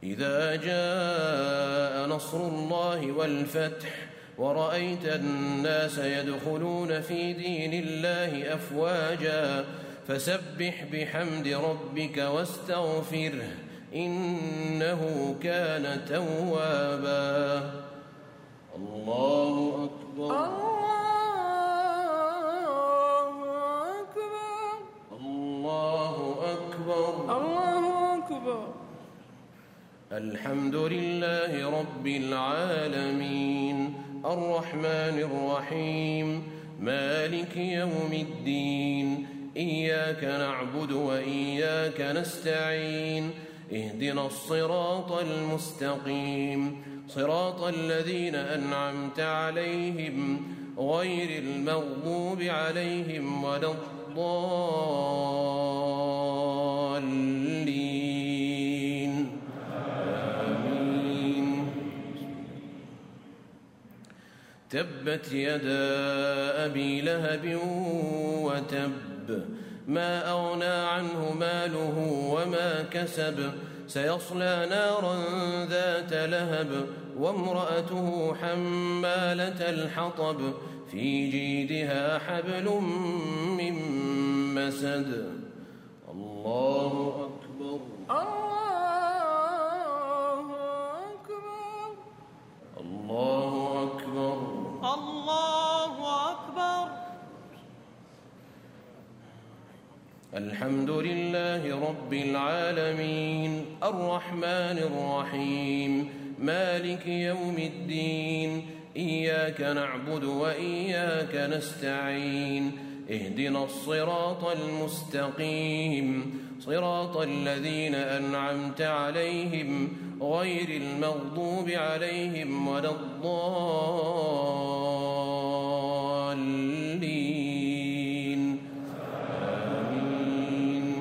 إذا جاء نصر الله والفتح ورأيت الناس يدخلون في دين الله أفواجا فسبح بحمد ربك واستغفره إنه كان توابا. الله أكبر. الله أكبر. الله أكبر. الحمد لله رب العالمين الرحمن الرحيم مالك يوم الدين إياك نعبد وإياك نستعين اهدنا الصراط المستقيم صراط الذين أنعمت عليهم غير المغضوب عليهم ولا الضالين آمين. تبت يدا أبي لهب وتب ما أغنى عنه ماله وما كسب سيصلى نارا ذات لهب وامرأته حمالة الحطب في جيدها حبل من مسد. الله أكبر. الله أكبر. الله أكبر. الله أكبر. الحمد لله رب العالمين الرحمن الرحيم مالك يوم الدين إياك نعبد وإياك نستعين اهدنا الصراط المستقيم صراط الذين أنعمت عليهم غير المغضوب عليهم ولا الضالين آمين.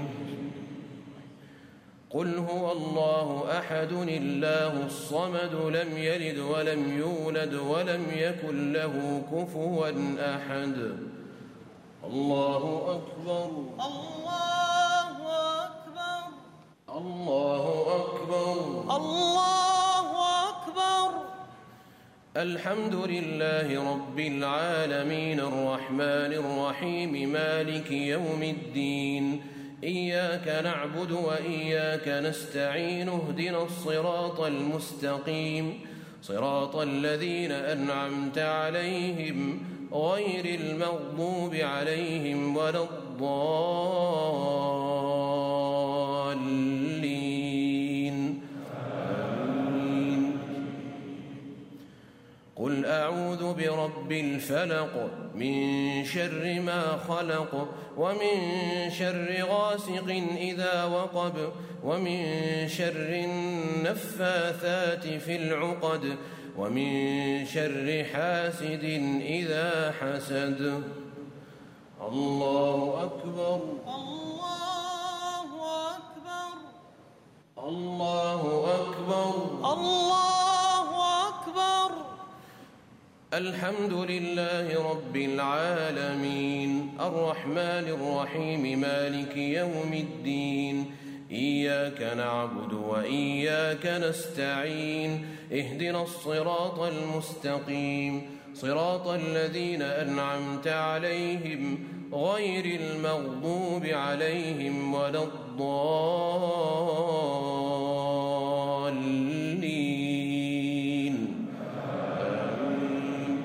قل هو الله أحد الله الصمد لم يلد ولم يولد ولم يكن له كفوا أحد. الله أكبر. الله أكبر. الله أكبر. الله أكبر. الحمد لله رب العالمين الرحمن الرحيم مالك يوم الدين إياك نعبد وإياك نستعين اهدنا الصراط المستقيم صراط الذين أنعمت عليهم غير المغضوب عليهم ولا الضالين آمين. قل أعوذ برب الفلق من شر ما خلق ومن شر غاسق إذا وقب ومن شر النفاثات في العقد ومن شر حاسد إذا حسد. الله أكبر. الله أكبر. الله أكبر. الله أكبر. الحمد لله رب العالمين الرحمن الرحيم مالك يوم الدين إياك نعبد وإياك نستعين اهدنا الصراط المستقيم صراط الذين أنعمت عليهم غير المغضوب عليهم ولا الضالين آمين.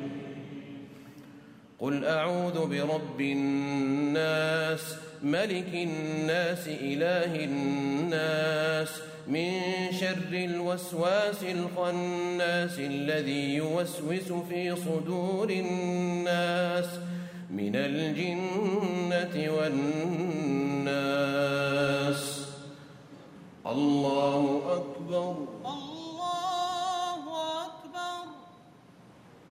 قل أعوذ برب الناس ملك الناس إله الناس من شر الوسواس الخناس الذي يوسوس في صدور الناس من الجنة والناس.